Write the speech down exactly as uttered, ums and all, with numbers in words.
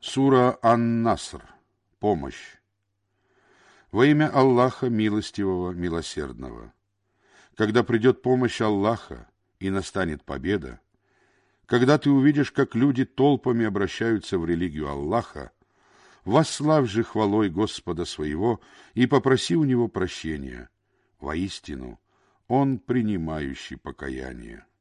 Сура Ан-Наср. Помощь. Во имя Аллаха Милостивого, Милосердного. Когда придет помощь Аллаха и настанет победа, когда ты увидишь, как люди толпами обращаются в религию Аллаха, восславь же хвалой Господа своего и попроси у Него прощения. Воистину, Он принимающий покаяние.